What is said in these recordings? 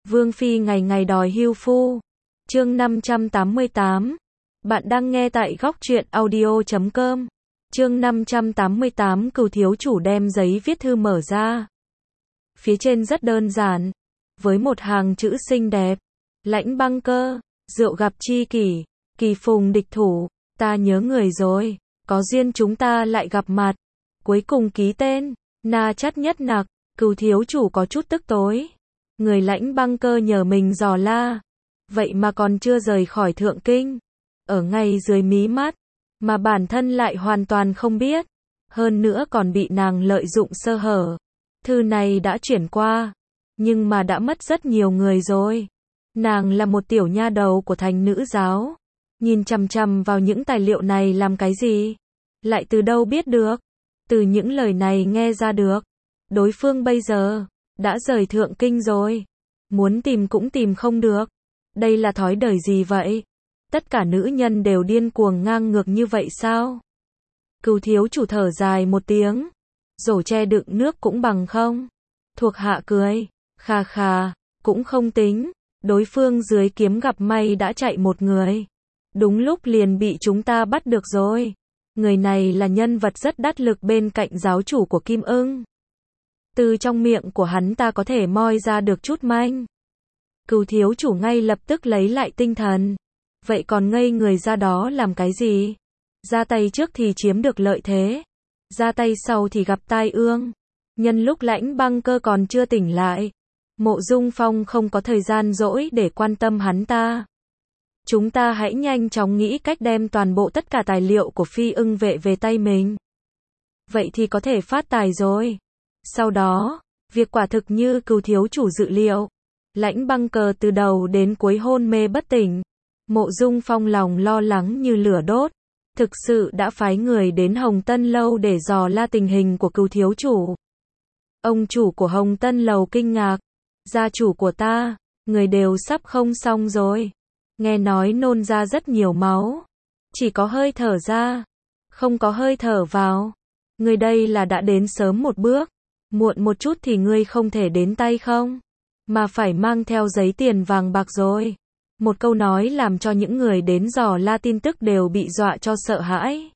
Vương Phi ngày ngày đòi hưu phu. Chương 588. Bạn đang nghe tại góc truyện audio.com. Chương 588 Cừu thiếu chủ đem giấy viết thư mở ra. Phía trên rất đơn giản, với một hàng chữ xinh đẹp. Lãnh Băng Cơ, rượu gặp tri kỷ, kỳ phùng địch thủ, ta nhớ người rồi, có duyên chúng ta lại gặp mặt. Cuối cùng ký tên, Na Chắt Nhất Nặc. Cừu thiếu chủ có chút tức tối. Người Lãnh Băng Cơ nhờ mình dò la, vậy mà còn chưa rời khỏi Thượng Kinh, ở ngay dưới mí mắt, mà bản thân lại hoàn toàn không biết, hơn nữa còn bị nàng lợi dụng sơ hở. Thư này đã chuyển qua, nhưng mà đã mất rất nhiều người rồi. Nàng là một tiểu nha đầu của thành nữ giáo, nhìn chằm chằm vào những tài liệu này làm cái gì? Lại từ đâu biết được? Từ những lời này nghe ra được, đối phương bây giờ đã rời Thượng Kinh rồi, muốn tìm cũng tìm không được. Đây là thói đời gì vậy? Tất cả nữ nhân đều điên cuồng ngang ngược như vậy sao? Cừu thiếu chủ thở dài một tiếng, rổ tre đựng nước cũng bằng không. Thuộc hạ cười, khà khà, cũng không tính, đối phương dưới kiếm gặp may đã chạy một người. Đúng lúc liền bị chúng ta bắt được rồi. Người này là nhân vật rất đắc lực bên cạnh giáo chủ của Kim Ưng. Từ trong miệng của hắn ta có thể moi ra được chút manh. Cừu thiếu chủ ngay lập tức lấy lại tinh thần. Vậy còn ngây người ra đó làm cái gì? Ra tay trước thì chiếm được lợi thế, ra tay sau thì gặp tai ương. Nhân lúc Lãnh Băng Cơ còn chưa tỉnh lại, Mộ Dung Phong không có thời gian rỗi để quan tâm hắn ta. Chúng ta hãy nhanh chóng nghĩ cách đem toàn bộ tất cả tài liệu của Phi Ưng vệ về tay mình. Vậy thì có thể phát tài rồi. Sau đó, việc quả thực như cừu thiếu chủ dự liệu. Lãnh Băng Cơ từ đầu đến cuối hôn mê bất tỉnh. Mộ Dung Phong lòng lo lắng như lửa đốt. Thực sự đã phái người đến Hồng Tân Lâu để dò la tình hình của cừu thiếu chủ. Ông chủ của Hồng Tân Lầu kinh ngạc. Gia chủ của ta, người đều sắp không xong rồi. Nghe nói nôn ra rất nhiều máu. Chỉ có hơi thở ra, không có hơi thở vào. Người đây là đã đến sớm một bước. Muộn một chút thì ngươi không thể đến tay không? Mà phải mang theo giấy tiền vàng bạc rồi. Một câu nói làm cho những người đến dò la tin tức đều bị dọa cho sợ hãi.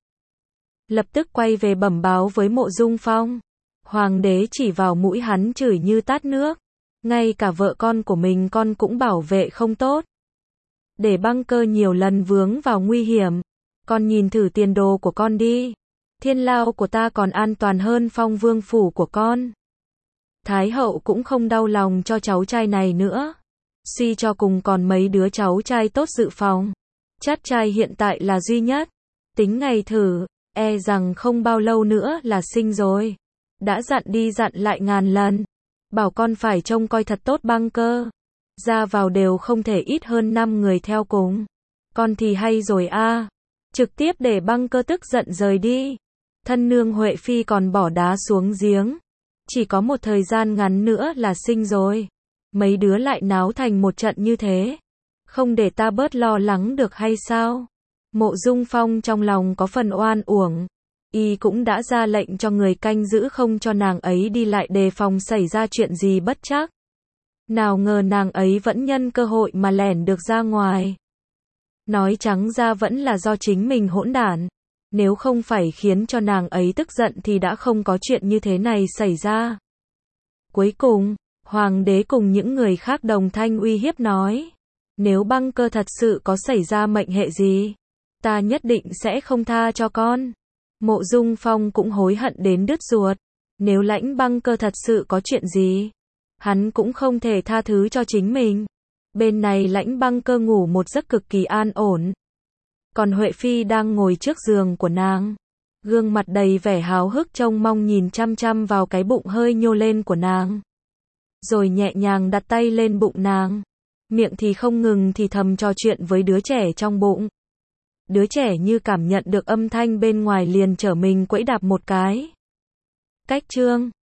Lập tức quay về bẩm báo với Mộ Dung Phong. Hoàng đế chỉ vào mũi hắn chửi như tát nước. Ngay cả vợ con của mình con cũng bảo vệ không tốt. Để Băng Cơ nhiều lần vướng vào nguy hiểm. Con nhìn thử tiền đồ của con đi. Thiên lao của ta còn an toàn hơn Phong Vương phủ của con. Thái hậu cũng không đau lòng cho cháu trai này nữa. Suy cho cùng còn mấy đứa cháu trai tốt dự phòng. Chát trai hiện tại là duy nhất. Tính ngày thử, e rằng không bao lâu nữa là sinh rồi. Đã dặn đi dặn lại ngàn lần. Bảo con phải trông coi thật tốt Băng Cơ. Ra vào đều không thể ít hơn 5 người theo cùng. Con thì hay rồi a. Trực tiếp để Băng Cơ tức giận rời đi. Thân nương Huệ Phi còn bỏ đá xuống giếng. Chỉ có một thời gian ngắn nữa là sinh rồi. Mấy đứa lại náo thành một trận như thế. Không để ta bớt lo lắng được hay sao? Mộ Dung Phong trong lòng có phần oan uổng. Y cũng đã ra lệnh cho người canh giữ không cho nàng ấy đi lại đề phòng xảy ra chuyện gì bất trắc. Nào ngờ nàng ấy vẫn nhân cơ hội mà lẻn được ra ngoài. Nói trắng ra vẫn là do chính mình hỗn đản. Nếu không phải khiến cho nàng ấy tức giận thì đã không có chuyện như thế này xảy ra. Cuối cùng, Hoàng đế cùng những người khác đồng thanh uy hiếp nói. Nếu Băng Cơ thật sự có xảy ra mệnh hệ gì, ta nhất định sẽ không tha cho con. Mộ Dung Phong cũng hối hận đến đứt ruột. Nếu Lãnh Băng Cơ thật sự có chuyện gì, hắn cũng không thể tha thứ cho chính mình. Bên này Lãnh Băng Cơ ngủ một giấc cực kỳ an ổn. Còn Huệ Phi đang ngồi trước giường của nàng. Gương mặt đầy vẻ háo hức trông mong nhìn chăm chăm vào cái bụng hơi nhô lên của nàng. Rồi nhẹ nhàng đặt tay lên bụng nàng. Miệng thì không ngừng thì thầm trò chuyện với đứa trẻ trong bụng. Đứa trẻ như cảm nhận được âm thanh bên ngoài liền trở mình quẫy đạp một cái. Cách chương